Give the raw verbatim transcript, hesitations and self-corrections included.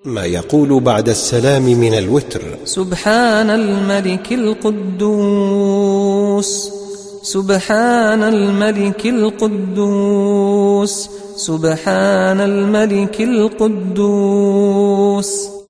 ما يقول بعد السلام من الوتر: سبحان الملك القدوس، سبحان الملك القدوس، سبحان الملك القدوس.